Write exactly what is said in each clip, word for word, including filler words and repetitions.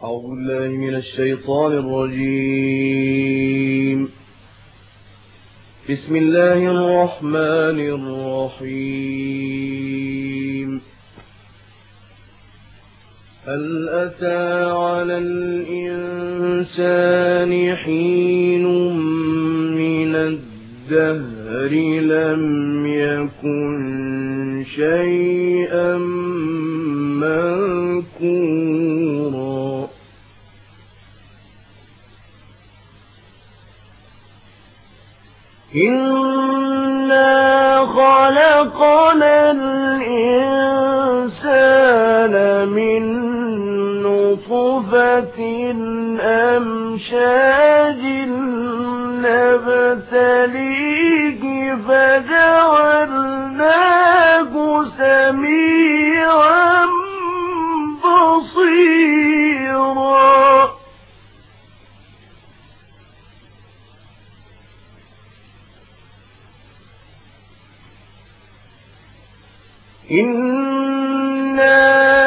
أعوذ بالله من الشيطان الرجيم. بسم الله الرحمن الرحيم. هل أتى على الإنسان حين من الدهر لم يكن شيئا مذكورا إنا خلقنا الإنسان من نطفة أمشاج نبتليه فجعلناه سميعا بصيرا إنا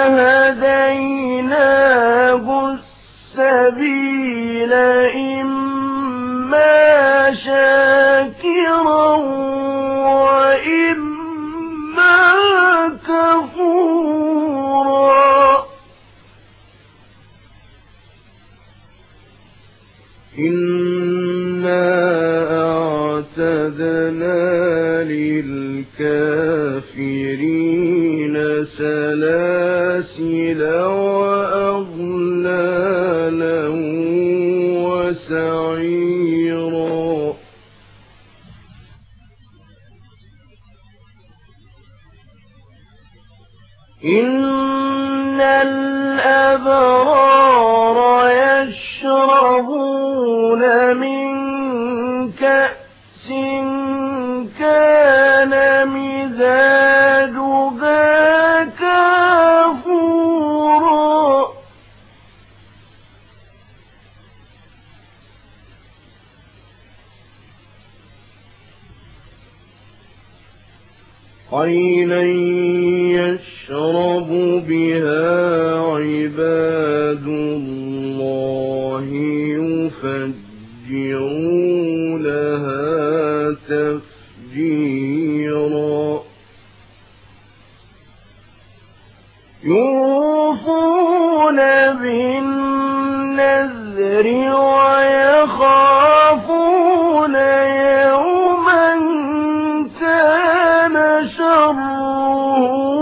هديناه السبيل إما شاكرا وإما كفورا إنا أعتدنا للكافرين سلاسل وأغلالا وسعيرا إن الأبرار يشربون من كأس كان مزاجها كافورا عينا يشرب بها عباد الله يفجرونها تفجيرا يوفون بالنذر ويخافون يوما كان شره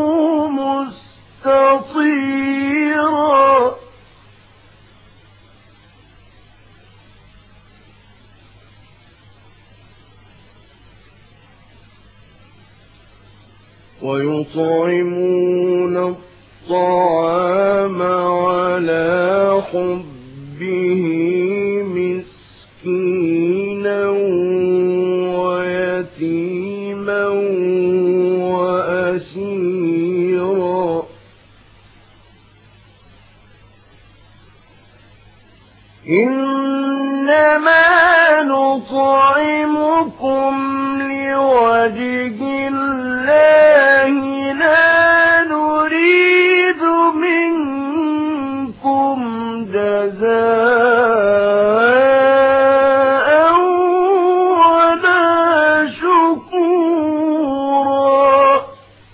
مستطيرا ويطعمون الطعام على حبه مسكينا ويتيما وأسيرا إنما نطعمكم لوجه الله لا نريد منكم جزاء ولا شكورا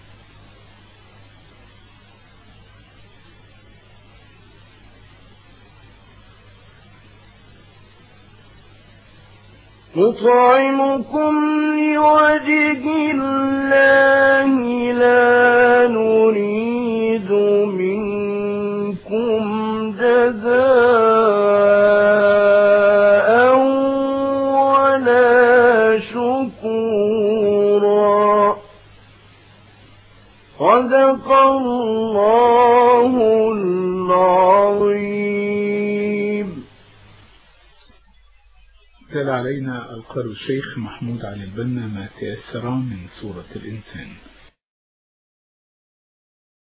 نطعمكم لوجه الله لا نريد منكم جزاء ولا شكورا صدق الله العظيم. تلا علينا القارئ الشيخ محمود علي البنا ما تيسر من سورة الإنسان.